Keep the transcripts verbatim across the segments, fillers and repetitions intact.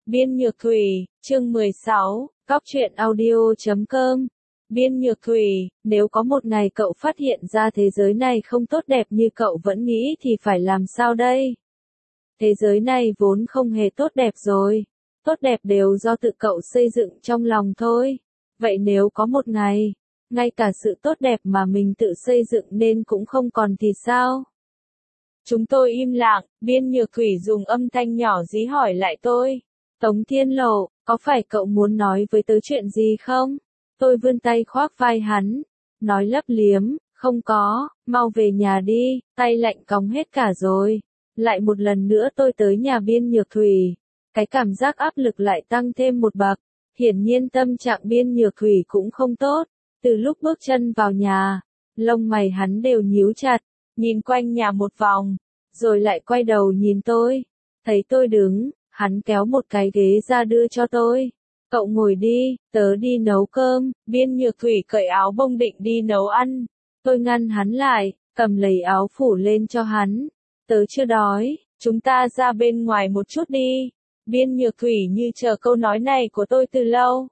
Biên Nhược Thủy, chương mười sáu, Góc truyện audio chấm com. Biên Nhược Thủy, nếu có một ngày cậu phát hiện ra thế giới này không tốt đẹp như cậu vẫn nghĩ thì phải làm sao đây? Thế giới này vốn không hề tốt đẹp rồi. Tốt đẹp đều do tự cậu xây dựng trong lòng thôi. Vậy nếu có một ngày, ngay cả sự tốt đẹp mà mình tự xây dựng nên cũng không còn thì sao? Chúng tôi im lặng, Biên Nhược Thủy dùng âm thanh nhỏ dí hỏi lại tôi. Tống Thiên Lộ, có phải cậu muốn nói với tớ chuyện gì không? Tôi vươn tay khoác vai hắn, nói lấp liếm, không có, mau về nhà đi, tay lạnh cóng hết cả rồi. Lại một lần nữa tôi tới nhà Biên Nhược Thủy, cái cảm giác áp lực lại tăng thêm một bậc, hiển nhiên tâm trạng Biên Nhược Thủy cũng không tốt. Từ lúc bước chân vào nhà, lông mày hắn đều nhíu chặt, nhìn quanh nhà một vòng, rồi lại quay đầu nhìn tôi, thấy tôi đứng. Hắn kéo một cái ghế ra đưa cho tôi. Cậu ngồi đi, tớ đi nấu cơm. Biên Nhược Thủy cởi áo bông định đi nấu ăn. Tôi ngăn hắn lại, cầm lấy áo phủ lên cho hắn. Tớ chưa đói, chúng ta ra bên ngoài một chút đi. Biên Nhược Thủy như chờ câu nói này của tôi từ lâu.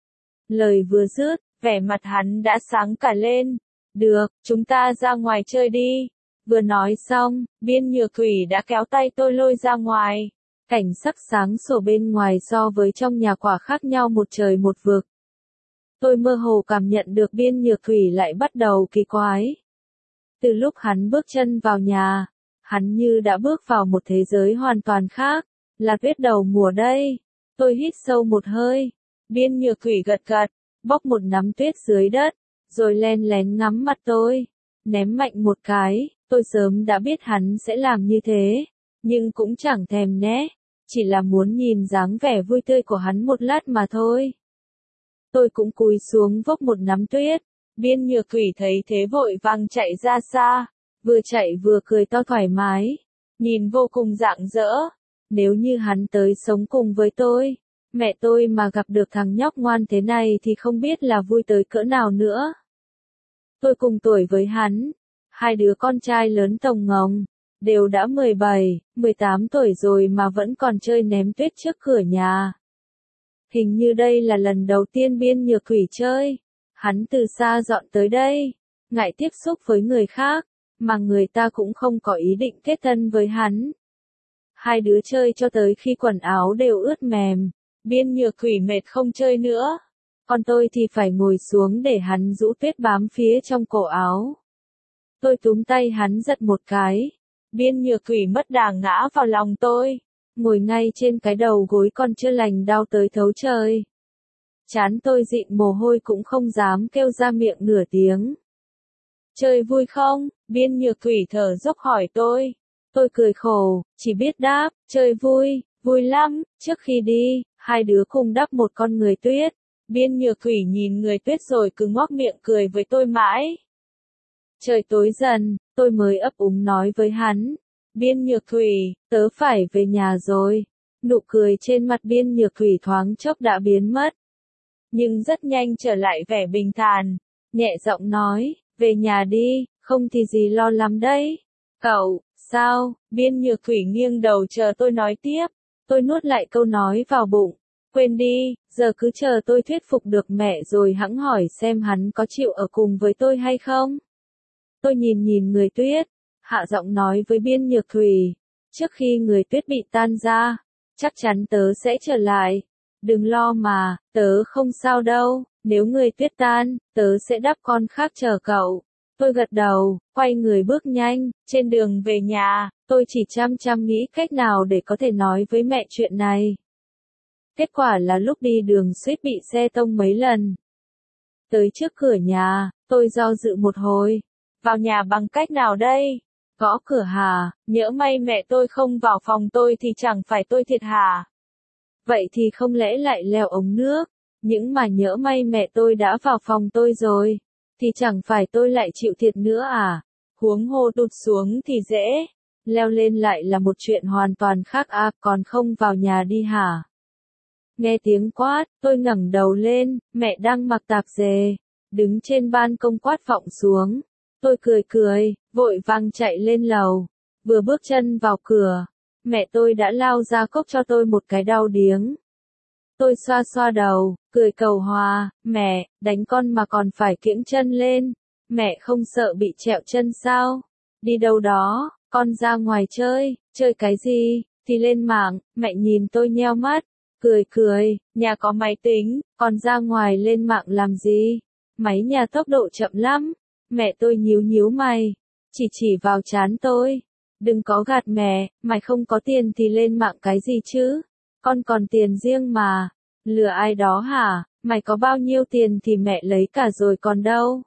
Lời vừa dứt, vẻ mặt hắn đã sáng cả lên. Được, chúng ta ra ngoài chơi đi. Vừa nói xong, Biên Nhược Thủy đã kéo tay tôi lôi ra ngoài. Cảnh sắc sáng sủa bên ngoài so với trong nhà quả khác nhau một trời một vực. Tôi mơ hồ cảm nhận được Biên Nhược Thủy lại bắt đầu kỳ quái. Từ lúc hắn bước chân vào nhà, hắn như đã bước vào một thế giới hoàn toàn khác, là tuyết đầu mùa đây. Tôi hít sâu một hơi, Biên Nhược Thủy gật gật, bóc một nắm tuyết dưới đất, rồi len lén ngắm mặt tôi, ném mạnh một cái. Tôi sớm đã biết hắn sẽ làm như thế, nhưng cũng chẳng thèm né. Chỉ là muốn nhìn dáng vẻ vui tươi của hắn một lát mà thôi. Tôi cũng cúi xuống vốc một nắm tuyết. Biên Nhược Thủy thấy thế vội vàng chạy ra xa, vừa chạy vừa cười to thoải mái, nhìn vô cùng rạng rỡ. Nếu như hắn tới sống cùng với tôi, mẹ tôi mà gặp được thằng nhóc ngoan thế này thì không biết là vui tới cỡ nào nữa. Tôi cùng tuổi với hắn, hai đứa con trai lớn tổng ngồng. Đều đã mười bảy, mười tám tuổi rồi mà vẫn còn chơi ném tuyết trước cửa nhà. Hình như đây là lần đầu tiên Biên Nhược Thủy chơi. Hắn từ xa dọn tới đây, ngại tiếp xúc với người khác, mà người ta cũng không có ý định kết thân với hắn. Hai đứa chơi cho tới khi quần áo đều ướt mềm, Biên Nhược Thủy mệt không chơi nữa. Còn tôi thì phải ngồi xuống để hắn rũ tuyết bám phía trong cổ áo. Tôi túm tay hắn giật một cái. Biên Nhược Thủy mất đà ngã vào lòng tôi, ngồi ngay trên cái đầu gối còn chưa lành đau tới thấu trời. Trán tôi dịn mồ hôi cũng không dám kêu ra miệng nửa tiếng. Chơi vui không? Biên Nhược Thủy thở dốc hỏi tôi. Tôi cười khổ, chỉ biết đáp, chơi vui, vui lắm. Trước khi đi, hai đứa cùng đắp một con người tuyết. Biên Nhược Thủy nhìn người tuyết rồi cứ ngoác miệng cười với tôi mãi. Trời tối dần, tôi mới ấp úng nói với hắn. Biên Nhược Thủy, tớ phải về nhà rồi. Nụ cười trên mặt Biên Nhược Thủy thoáng chốc đã biến mất. Nhưng rất nhanh trở lại vẻ bình thản. Nhẹ giọng nói, về nhà đi, không thì gì lo lắm đấy. Cậu, sao? Biên Nhược Thủy nghiêng đầu chờ tôi nói tiếp. Tôi nuốt lại câu nói vào bụng. Quên đi, giờ cứ chờ tôi thuyết phục được mẹ rồi hẵng hỏi xem hắn có chịu ở cùng với tôi hay không. Tôi nhìn nhìn người tuyết, hạ giọng nói với Biên Nhược Thủy, trước khi người tuyết bị tan ra, chắc chắn tớ sẽ trở lại. Đừng lo mà, tớ không sao đâu, nếu người tuyết tan, tớ sẽ đắp con khác chờ cậu. Tôi gật đầu, quay người bước nhanh, trên đường về nhà, tôi chỉ chăm chăm nghĩ cách nào để có thể nói với mẹ chuyện này. Kết quả là lúc đi đường suýt bị xe tông mấy lần. Tới trước cửa nhà, tôi do dự một hồi. Vào nhà bằng cách nào đây? Gõ cửa hả? Nhỡ may mẹ tôi không vào phòng tôi thì chẳng phải tôi thiệt hả? Vậy thì không lẽ lại leo ống nước? Nhưng mà nhỡ may mẹ tôi đã vào phòng tôi rồi, thì chẳng phải tôi lại chịu thiệt nữa à? Huống hồ tụt xuống thì dễ, leo lên lại là một chuyện hoàn toàn khác à, còn không vào nhà đi hả? Nghe tiếng quát, tôi ngẩng đầu lên, mẹ đang mặc tạp dề, đứng trên ban công quát vọng xuống. Tôi cười cười, vội vàng chạy lên lầu. Vừa bước chân vào cửa, mẹ tôi đã lao ra cốc cho tôi một cái đau điếng. Tôi xoa xoa đầu, cười cầu hòa, mẹ, đánh con mà còn phải kiễng chân lên. Mẹ không sợ bị trẹo chân sao? Đi đâu đó, con ra ngoài chơi, chơi cái gì? Thì lên mạng, mẹ nhìn tôi nheo mắt, cười cười, nhà có máy tính, còn ra ngoài lên mạng làm gì? Máy nhà tốc độ chậm lắm. Mẹ tôi nhíu nhíu mày, chỉ chỉ vào trán tôi. Đừng có gạt mẹ, mày không có tiền thì lên mạng cái gì chứ? Con còn tiền riêng mà. Lừa ai đó hả? Mày có bao nhiêu tiền thì mẹ lấy cả rồi còn đâu.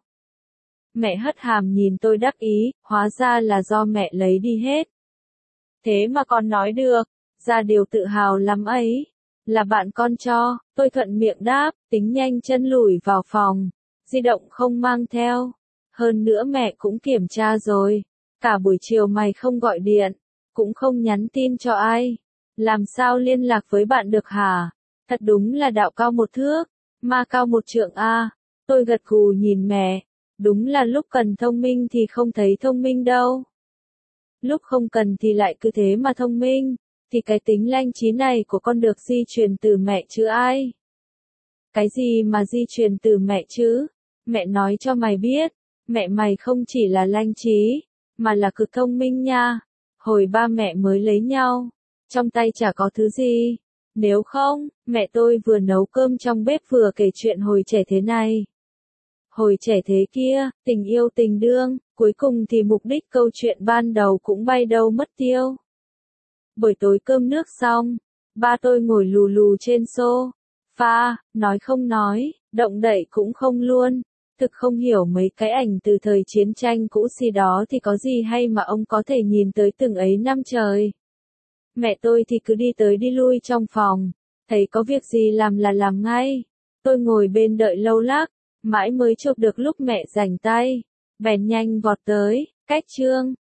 Mẹ hất hàm nhìn tôi đắc ý, hóa ra là do mẹ lấy đi hết. Thế mà con nói được, ra điều tự hào lắm ấy. Là bạn con cho, tôi thuận miệng đáp, tính nhanh chân lủi vào phòng. Di động không mang theo. Hơn nữa mẹ cũng kiểm tra rồi. Cả buổi chiều mày không gọi điện, cũng không nhắn tin cho ai. Làm sao liên lạc với bạn được hả? Thật đúng là đạo cao một thước, ma cao một trượng a. Tôi gật gù nhìn mẹ. Đúng là lúc cần thông minh thì không thấy thông minh đâu. Lúc không cần thì lại cứ thế mà thông minh. Thì cái tính lanh trí này của con được di truyền từ mẹ chứ ai? Cái gì mà di truyền từ mẹ chứ? Mẹ nói cho mày biết, mẹ mày không chỉ là lanh trí, mà là cực thông minh nha. Hồi ba mẹ mới lấy nhau, trong tay chả có thứ gì. Nếu không, mẹ tôi vừa nấu cơm trong bếp vừa kể chuyện hồi trẻ thế này. Hồi trẻ thế kia, tình yêu tình đương, cuối cùng thì mục đích câu chuyện ban đầu cũng bay đâu mất tiêu. Buổi tối cơm nước xong, ba tôi ngồi lù lù trên sofa, nói không nói, động đậy cũng không luôn. Thực không hiểu mấy cái ảnh từ thời chiến tranh cũ xì đó thì có gì hay mà ông có thể nhìn tới từng ấy năm trời. Mẹ tôi thì cứ đi tới đi lui trong phòng, thấy có việc gì làm là làm ngay. Tôi ngồi bên đợi lâu lắc, mãi mới chụp được lúc mẹ rảnh tay, bèn nhanh vọt tới, cách chương.